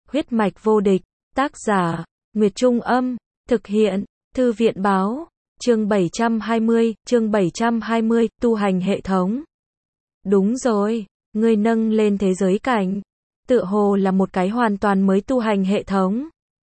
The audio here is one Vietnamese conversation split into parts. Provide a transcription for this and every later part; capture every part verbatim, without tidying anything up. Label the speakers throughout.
Speaker 1: Huyết mạch vô địch, tác giả, Nguyệt Trung Âm, thực hiện, Thư viện Báo, chương bảy trăm hai mươi, chương bảy trăm hai mươi, tu hành hệ thống. Đúng rồi, ngươi nâng lên thế giới cảnh, tựa hồ là một cái hoàn toàn mới tu hành hệ thống.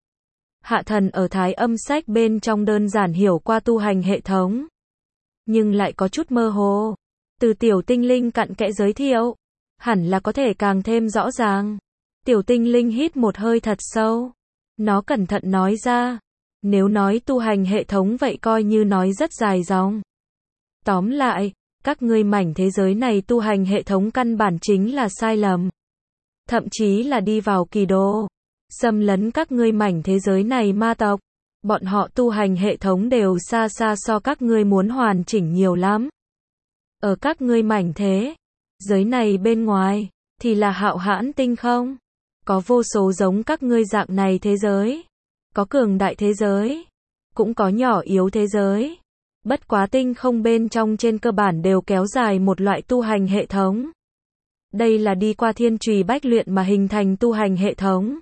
Speaker 1: Hạ thần ở Thái Âm sách bên trong đơn giản hiểu qua tu hành hệ thống, nhưng lại có chút mơ hồ. Từ tiểu tinh linh cặn kẽ giới thiệu, hẳn là có thể càng thêm rõ ràng. Tiểu tinh linh hít một hơi thật sâu. Nó cẩn thận nói ra, nếu nói tu hành hệ thống vậy coi như nói rất dài dòng. Tóm lại, các ngươi mảnh thế giới này tu hành hệ thống căn bản chính là sai lầm. Thậm chí là đi vào kỳ đô, xâm lấn các ngươi mảnh thế giới này ma tộc. Bọn họ tu hành hệ thống đều xa xa so các ngươi muốn hoàn chỉnh nhiều lắm. Ở các ngươi mảnh thế giới này bên ngoài, thì là hạo hãn tinh không. Có vô số giống các ngươi dạng này thế giới. Có cường đại thế giới, cũng có nhỏ yếu thế giới. Bất quá tinh không bên trong trên cơ bản đều kéo dài một loại tu hành hệ thống. Đây là đi qua thiên trùy bách luyện mà hình thành tu hành hệ thống.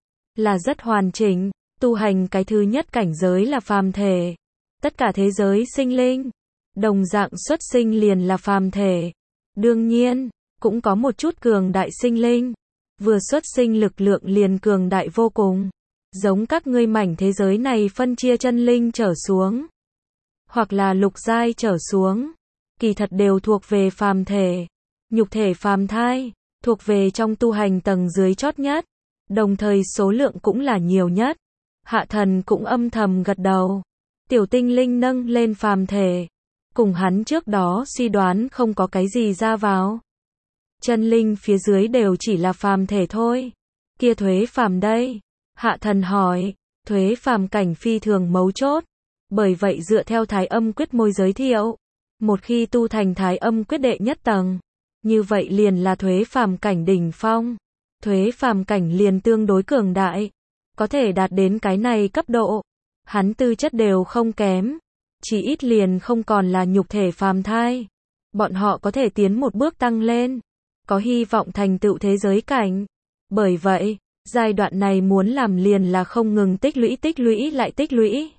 Speaker 1: Là rất hoàn chỉnh. Tu hành cái thứ nhất cảnh giới là phàm thể. Tất cả thế giới sinh linh, đồng dạng xuất sinh liền là phàm thể. Đương nhiên, cũng có một chút cường đại sinh linh. Vừa xuất sinh lực lượng liền cường đại vô cùng. Giống các ngươi mảnh thế giới này phân chia chân linh trở xuống, hoặc là lục giai trở xuống, kỳ thật đều thuộc về phàm thể. Nhục thể phàm thai, thuộc về trong tu hành tầng dưới chót nhất, đồng thời số lượng cũng là nhiều nhất. Hạ thần cũng âm thầm gật đầu. Tiểu tinh linh nâng lên phàm thể, cùng hắn trước đó suy đoán không có cái gì ra vào. Chân linh phía dưới đều chỉ là phàm thể thôi. Kia thuế phàm đây? Hạ thần hỏi. Thuế phàm cảnh phi thường mấu chốt. Bởi vậy dựa theo Thái Âm quyết môi giới thiệu, một khi tu thành Thái Âm quyết đệ nhất tầng, như vậy liền là thuế phàm cảnh đỉnh phong. Thuế phàm cảnh liền tương đối cường đại, có thể đạt đến cái này cấp độ. Hắn tư chất đều không kém, chỉ ít liền không còn là nhục thể phàm thai. Bọn họ có thể tiến một bước tăng lên, có hy vọng thành tựu thế giới cảnh. Bởi vậy, giai đoạn này muốn làm liền là không ngừng tích lũy tích lũy lại tích lũy.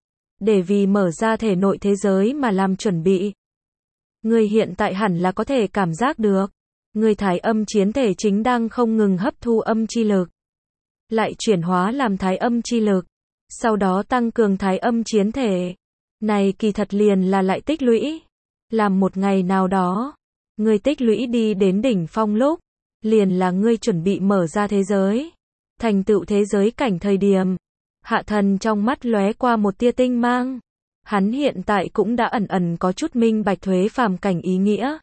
Speaker 1: Để vì mở ra thể nội thế giới mà làm chuẩn bị. Người hiện tại hẳn là có thể cảm giác được. Người Thái Âm chiến thể chính đang không ngừng hấp thu âm chi lực. Lại chuyển hóa làm Thái Âm chi lực. Sau đó tăng cường Thái Âm chiến thể. Này kỳ thật liền là lại tích lũy. Làm một ngày nào đó, ngươi tích lũy đi đến đỉnh phong lúc, liền là ngươi chuẩn bị mở ra thế giới, thành tựu thế giới cảnh thời điểm. Hạ thần trong mắt lóe qua một tia tinh mang. Hắn hiện tại cũng đã ẩn ẩn có chút minh bạch thuế phàm cảnh ý nghĩa.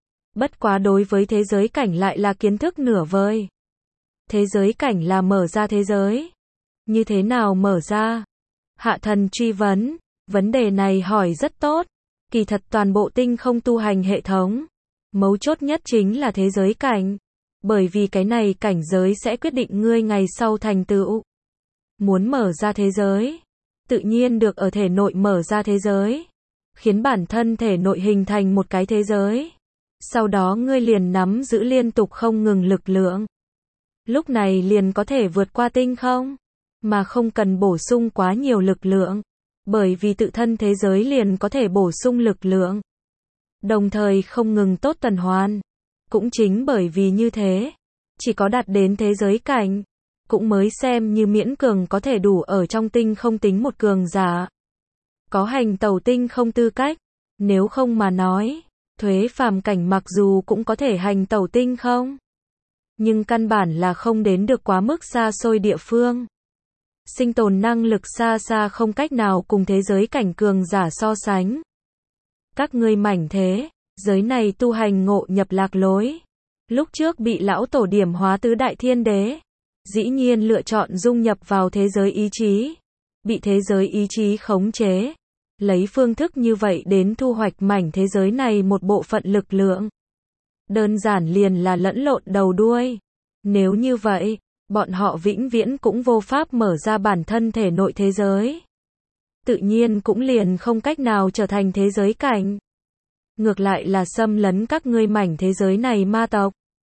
Speaker 1: Bất quá đối với thế giới cảnh lại là kiến thức nửa vời. Thế giới cảnh là mở ra thế giới. Như thế nào mở ra? Hạ thần truy vấn. Vấn đề này hỏi rất tốt. Kỳ thật toàn bộ tinh không tu hành hệ thống, mấu chốt nhất chính là thế giới cảnh. Bởi vì cái này cảnh giới sẽ quyết định ngươi ngày sau thành tựu. Muốn mở ra thế giới, tự nhiên được ở thể nội mở ra thế giới, khiến bản thân thể nội hình thành một cái thế giới. Sau đó ngươi liền nắm giữ liên tục không ngừng lực lượng. Lúc này liền có thể vượt qua tinh không, mà không cần bổ sung quá nhiều lực lượng. Bởi vì tự thân thế giới liền có thể bổ sung lực lượng. Đồng thời không ngừng tốt tuần hoàn. Cũng chính bởi vì như thế, chỉ có đạt đến thế giới cảnh, cũng mới xem như miễn cường có thể đủ ở trong tinh không tính một cường giả. Có hành tẩu tinh không tư cách. Nếu không mà nói, thuế phàm cảnh mặc dù cũng có thể hành tẩu tinh không, nhưng căn bản là không đến được quá mức xa xôi địa phương. Sinh tồn năng lực xa xa không cách nào cùng thế giới cảnh cường giả so sánh. Các ngươi mảnh thế giới này tu hành ngộ nhập lạc lối. Lúc trước bị lão tổ điểm hóa tứ đại thiên đế, dĩ nhiên lựa chọn dung nhập vào thế giới ý chí, bị thế giới ý chí khống chế, lấy phương thức như vậy đến thu hoạch mảnh thế giới này một bộ phận lực lượng. Đơn giản liền là lẫn lộn đầu đuôi. Nếu như vậy, bọn họ vĩnh viễn cũng vô pháp mở ra bản thân thể nội thế giới. Tự nhiên cũng liền không cách nào trở thành thế giới cảnh. Ngược lại là xâm lấn các ngươi mảnh thế giới này ma tộc.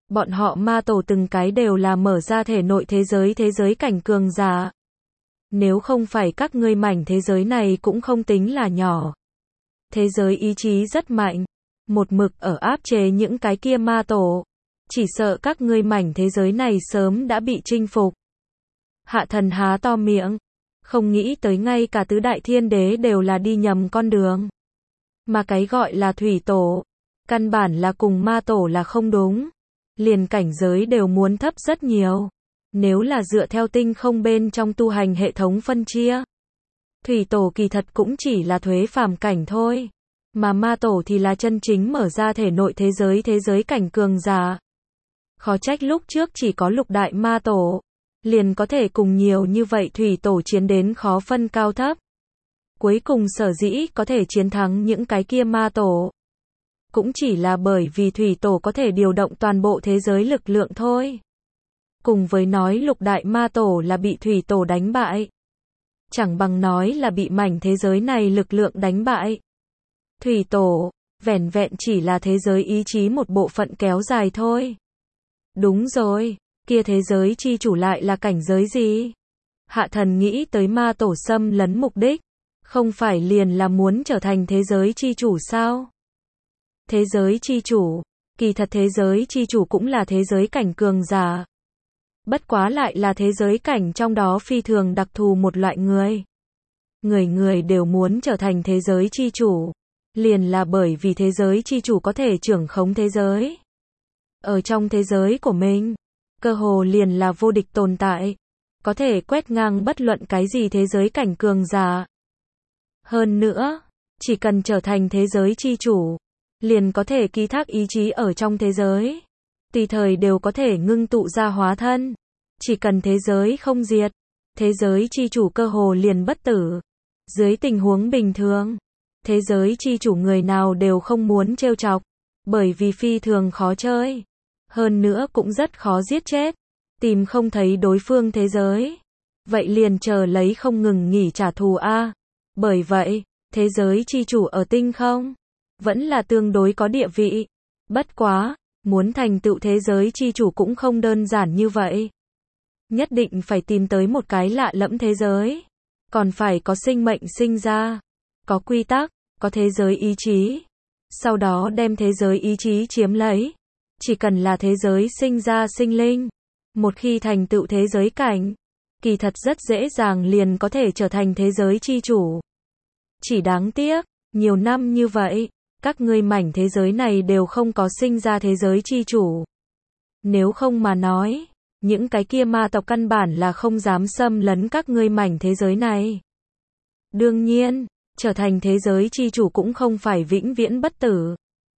Speaker 1: Bọn họ ma tổ từng cái đều là mở ra thể nội thế giới thế giới cảnh cường giả. Nếu không phải các ngươi mảnh thế giới này cũng không tính là nhỏ. Thế giới ý chí rất mạnh, một mực ở áp chế những cái kia ma tổ. Chỉ sợ các ngươi mảnh thế giới này sớm đã bị chinh phục. Hạ thần há to miệng, không nghĩ tới ngay cả tứ đại thiên đế đều là đi nhầm con đường. Mà cái gọi là thủy tổ, căn bản là cùng ma tổ là không đúng. Liền cảnh giới đều muốn thấp rất nhiều. Nếu là dựa theo tinh không bên trong tu hành hệ thống phân chia, thủy tổ kỳ thật cũng chỉ là thuế phàm cảnh thôi. Mà ma tổ thì là chân chính mở ra thể nội thế giới thế giới cảnh cường giả. Khó trách lúc trước chỉ có lục đại ma tổ, liền có thể cùng nhiều như vậy thủy tổ chiến đến khó phân cao thấp. Cuối cùng sở dĩ có thể chiến thắng những cái kia ma tổ, cũng chỉ là bởi vì thủy tổ có thể điều động toàn bộ thế giới lực lượng thôi. Cùng với nói lục đại ma tổ là bị thủy tổ đánh bại, chẳng bằng nói là bị mảnh thế giới này lực lượng đánh bại. Thủy tổ, vẻn vẹn chỉ là thế giới ý chí một bộ phận kéo dài thôi. Đúng rồi, kia thế giới chi chủ lại là cảnh giới gì? Hạ thần nghĩ tới ma tổ xâm lấn mục đích, không phải liền là muốn trở thành thế giới chi chủ sao? Thế giới chi chủ, kỳ thật thế giới chi chủ cũng là thế giới cảnh cường giả. Bất quá lại là thế giới cảnh trong đó phi thường đặc thù một loại người. Người người đều muốn trở thành thế giới chi chủ, liền là bởi vì thế giới chi chủ có thể trưởng khống thế giới. Ở trong thế giới của mình, cơ hồ liền là vô địch tồn tại, có thể quét ngang bất luận cái gì thế giới cảnh cường giả. Hơn nữa, chỉ cần trở thành thế giới chi chủ, liền có thể ký thác ý chí ở trong thế giới. Tùy thời đều có thể ngưng tụ ra hóa thân. Chỉ cần thế giới không diệt, thế giới chi chủ cơ hồ liền bất tử. Dưới tình huống bình thường, thế giới chi chủ người nào đều không muốn trêu chọc, bởi vì phi thường khó chơi. Hơn nữa cũng rất khó giết chết, tìm không thấy đối phương thế giới. Vậy liền chờ lấy không ngừng nghỉ trả thù a. Bởi vậy, thế giới chi chủ ở tinh không vẫn là tương đối có địa vị. Bất quá, muốn thành tựu thế giới chi chủ cũng không đơn giản như vậy. Nhất định phải tìm tới một cái lạ lẫm thế giới. Còn phải có sinh mệnh sinh ra, có quy tắc, có thế giới ý chí. Sau đó đem thế giới ý chí chiếm lấy. Chỉ cần là thế giới sinh ra sinh linh, một khi thành tựu thế giới cảnh, kỳ thật rất dễ dàng liền có thể trở thành thế giới chi chủ. Chỉ đáng tiếc, nhiều năm như vậy, các ngươi mảnh thế giới này đều không có sinh ra thế giới chi chủ. Nếu không mà nói, những cái kia ma tộc căn bản là không dám xâm lấn các ngươi mảnh thế giới này. Đương nhiên, trở thành thế giới chi chủ cũng không phải vĩnh viễn bất tử.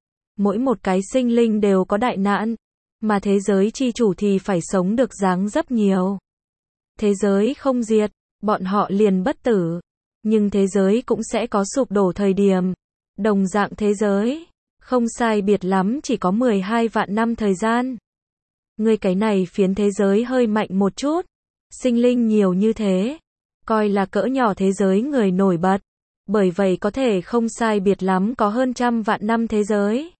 Speaker 1: Mỗi một cái sinh linh đều có đại nạn, mà thế giới chi chủ thì phải sống được dáng dấp nhiều. Thế giới không diệt, bọn họ liền bất tử, nhưng thế giới cũng sẽ có sụp đổ thời điểm. Đồng dạng thế giới, không sai biệt lắm chỉ có mười hai vạn năm thời gian. Ngươi cái này phiến thế giới hơi mạnh một chút, sinh linh nhiều như thế, coi là cỡ nhỏ thế giới người nổi bật, bởi vậy có thể không sai biệt lắm có hơn trăm vạn năm thế giới.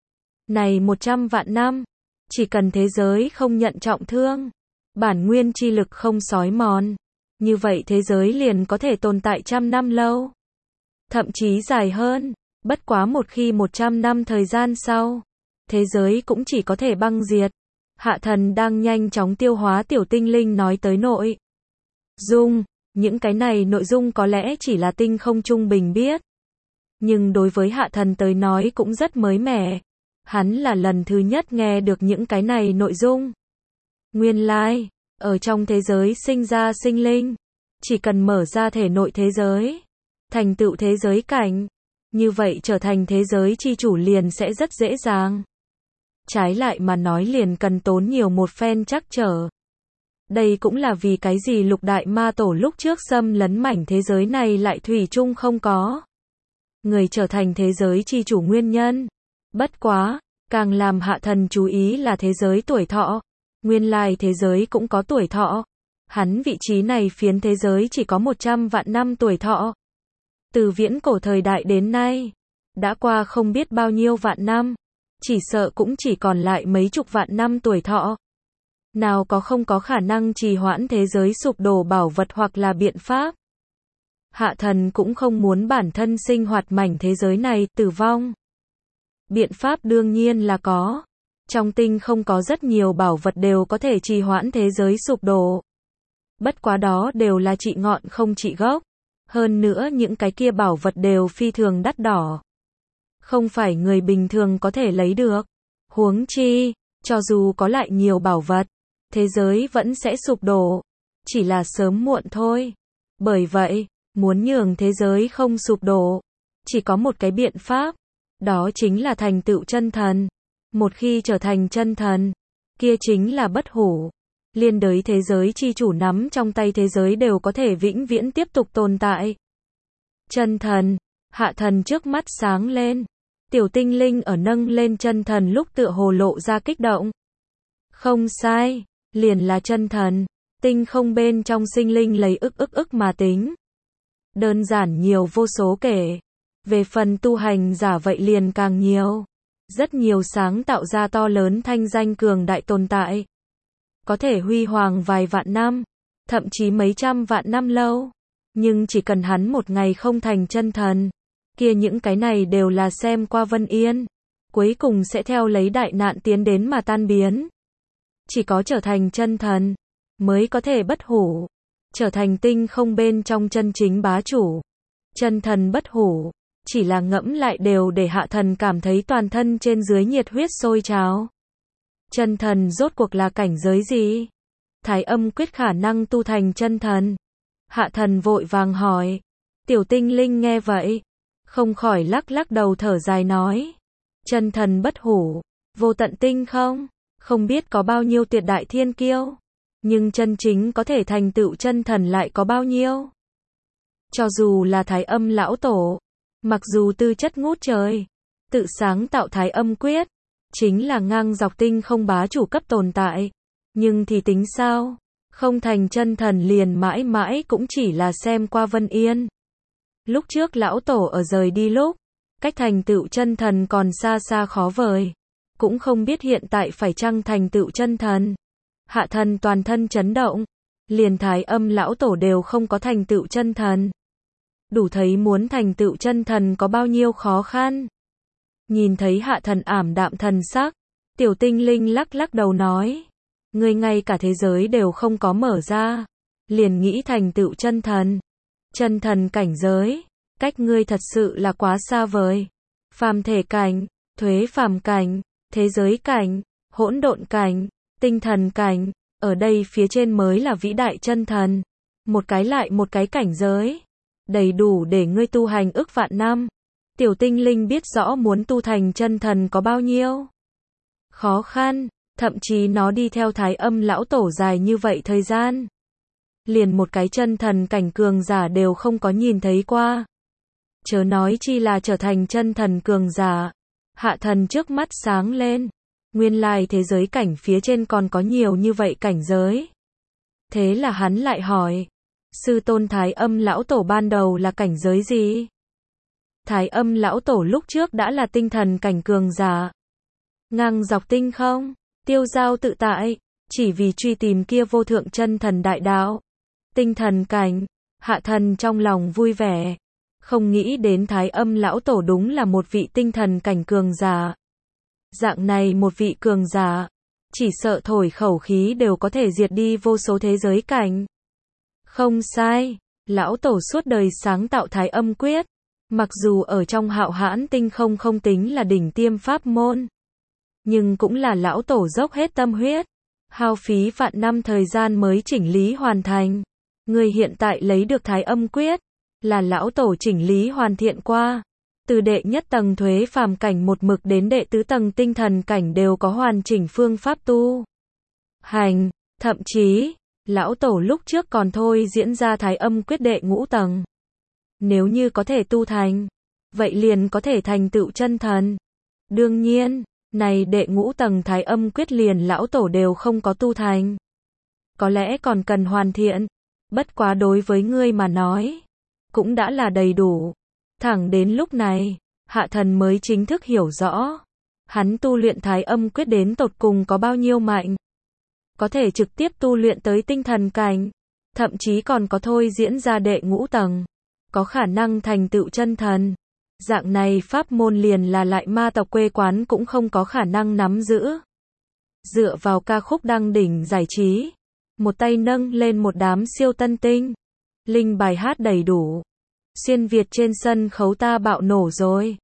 Speaker 1: Này một trăm vạn năm, chỉ cần thế giới không nhận trọng thương, bản nguyên chi lực không xói mòn, như vậy thế giới liền có thể tồn tại trăm năm lâu. Thậm chí dài hơn, bất quá một khi một trăm năm thời gian sau, thế giới cũng chỉ có thể băng diệt. Hạ thần đang nhanh chóng tiêu hóa tiểu tinh linh nói tới nội dung, những cái này nội dung có lẽ chỉ là tinh không trung bình biết. Nhưng đối với hạ thần tới nói cũng rất mới mẻ. Hắn là lần thứ nhất nghe được những cái này nội dung. Nguyên lai, like, ở trong thế giới sinh ra sinh linh, chỉ cần mở ra thể nội thế giới, thành tựu thế giới cảnh, như vậy trở thành thế giới chi chủ liền sẽ rất dễ dàng. Trái lại mà nói liền cần tốn nhiều một phen trắc trở. Đây cũng là vì cái gì lục đại ma tổ lúc trước xâm lấn mảnh thế giới này lại thủy chung không có người trở thành thế giới chi chủ nguyên nhân. Bất quá, càng làm hạ thần chú ý là thế giới tuổi thọ. Nguyên lai thế giới cũng có tuổi thọ. Hắn vị trí này phiến thế giới chỉ có một trăm vạn năm tuổi thọ. Từ viễn cổ thời đại đến nay, đã qua không biết bao nhiêu vạn năm. chỉ sợ cũng chỉ còn lại mấy chục vạn năm tuổi thọ. Nào có không có khả năng trì hoãn thế giới sụp đổ bảo vật hoặc là biện pháp. Hạ thần cũng không muốn bản thân sinh hoạt mảnh thế giới này tử vong. Biện pháp đương nhiên là có. Trong tinh không có rất nhiều bảo vật đều có thể trì hoãn thế giới sụp đổ. Bất quá đó đều là trị ngọn không trị gốc. Hơn nữa những cái kia bảo vật đều phi thường đắt đỏ. Không phải người bình thường có thể lấy được. Huống chi, cho dù có lại nhiều bảo vật, thế giới vẫn sẽ sụp đổ. Chỉ là sớm muộn thôi. Bởi vậy, muốn nhường thế giới không sụp đổ, chỉ có một cái biện pháp. Đó chính là thành tựu chân thần. Một khi trở thành chân thần, kia chính là bất hủ. Liên đới thế giới chi chủ nắm trong tay thế giới đều có thể vĩnh viễn tiếp tục tồn tại. Chân thần, hạ thần trước mắt sáng lên. Tiểu tinh linh ở nâng lên chân thần lúc tựa hồ lộ ra kích động. Không sai, liền là chân thần. Tinh không bên trong sinh linh lấy ức ức ức mà tính. Đơn giản nhiều vô số kể. Về phần tu hành giả vậy liền càng nhiều. Rất nhiều sáng tạo ra to lớn thanh danh cường đại tồn tại. Có thể huy hoàng vài vạn năm, thậm chí mấy trăm vạn năm lâu. Nhưng chỉ cần hắn một ngày không thành chân thần, kia những cái này đều là xem qua vân yên. Cuối cùng sẽ theo lấy đại nạn tiến đến mà tan biến. Chỉ có trở thành chân thần, mới có thể bất hủ. Trở thành tinh không bên trong chân chính bá chủ. Chân thần bất hủ. Chỉ là ngẫm lại đều để hạ thần cảm thấy toàn thân trên dưới nhiệt huyết sôi trào. Chân thần rốt cuộc là cảnh giới gì? Thái âm quyết khả năng tu thành chân thần. Hạ thần vội vàng hỏi. Tiểu tinh linh nghe vậy, không khỏi lắc lắc đầu thở dài nói. Chân thần bất hủ, vô tận tinh không, không biết có bao nhiêu tuyệt đại thiên kiêu. Nhưng chân chính có thể thành tựu chân thần lại có bao nhiêu? Cho dù là Thái âm lão tổ, mặc dù tư chất ngút trời, tự sáng tạo Thái âm quyết, chính là ngang dọc tinh không bá chủ cấp tồn tại. Nhưng thì tính sao? Không thành chân thần liền mãi mãi cũng chỉ là xem qua vân yên. Lúc trước lão tổ ở rời đi lúc, cách thành tựu chân thần còn xa xa khó vời. Cũng không biết hiện tại phải chăng thành tựu chân thần. Hạ thần toàn thân chấn động. Liền Thái âm lão tổ đều không có thành tựu chân thần. Đủ thấy muốn thành tựu chân thần có bao nhiêu khó khăn. Nhìn thấy hạ thần ảm đạm thần sắc, tiểu tinh linh lắc lắc đầu nói. Ngươi ngay cả thế giới đều không có mở ra. Liền nghĩ thành tựu chân thần. Chân thần cảnh giới, cách ngươi thật sự là quá xa vời. Phàm thể cảnh, thuế phàm cảnh, thế giới cảnh, hỗn độn cảnh, tinh thần cảnh, ở đây phía trên mới là vĩ đại chân thần. Một cái lại một cái cảnh giới. Đầy đủ để ngươi tu hành ức vạn năm. Tiểu tinh linh biết rõ muốn tu thành chân thần có bao nhiêu khó khăn, thậm chí nó đi theo Thái âm lão tổ dài như vậy thời gian. Liền một cái chân thần cảnh cường giả đều không có nhìn thấy qua. Chớ nói chi là trở thành chân thần cường giả. Hạ thần trước mắt sáng lên. Nguyên lai thế giới cảnh phía trên còn có nhiều như vậy cảnh giới. Thế là hắn lại hỏi. Sư tôn Thái âm lão tổ ban đầu là cảnh giới gì? Thái âm lão tổ lúc trước đã là tinh thần cảnh cường giả. Ngang dọc tinh không, tiêu dao tự tại, chỉ vì truy tìm kia vô thượng chân thần đại đạo. Tinh thần cảnh, hạ thần trong lòng vui vẻ. Không nghĩ đến Thái âm lão tổ đúng là một vị tinh thần cảnh cường giả. Dạng này một vị cường giả, chỉ sợ thổi khẩu khí đều có thể diệt đi vô số thế giới cảnh. Không sai, lão tổ suốt đời sáng tạo Thái âm quyết. Mặc dù ở trong hạo hãn tinh không không tính là đỉnh tiêm pháp môn. Nhưng cũng là lão tổ dốc hết tâm huyết. Hao phí vạn năm thời gian mới chỉnh lý hoàn thành. Người hiện tại lấy được Thái âm quyết. Là lão tổ chỉnh lý hoàn thiện qua. Từ đệ nhất tầng thuế phàm cảnh một mực đến đệ tứ tầng tinh thần cảnh đều có hoàn chỉnh phương pháp tu hành. Thậm chí, lão tổ lúc trước còn thôi diễn ra Thái âm quyết đệ ngũ tầng. Nếu như có thể tu thành, vậy liền có thể thành tựu chân thần. Đương nhiên, này đệ ngũ tầng Thái âm quyết liền lão tổ đều không có tu thành. Có lẽ còn cần hoàn thiện. Bất quá đối với ngươi mà nói, cũng đã là đầy đủ. Thẳng đến lúc này, hạ thần mới chính thức hiểu rõ. Hắn tu luyện thái âm quyết đến tột cùng có bao nhiêu mạnh. Có thể trực tiếp tu luyện tới tinh thần cảnh. Thậm chí còn có thôi diễn ra đệ ngũ tầng. Có khả năng thành tựu chân thần. Dạng này pháp môn liền là lại ma tộc quê quán cũng không có khả năng nắm giữ. Dựa vào ca khúc đăng đỉnh giải trí. Một tay nâng lên một đám siêu tân tinh. Linh bài hát đầy đủ. Xuyên Việt trên sân khấu ta bạo nổ rồi.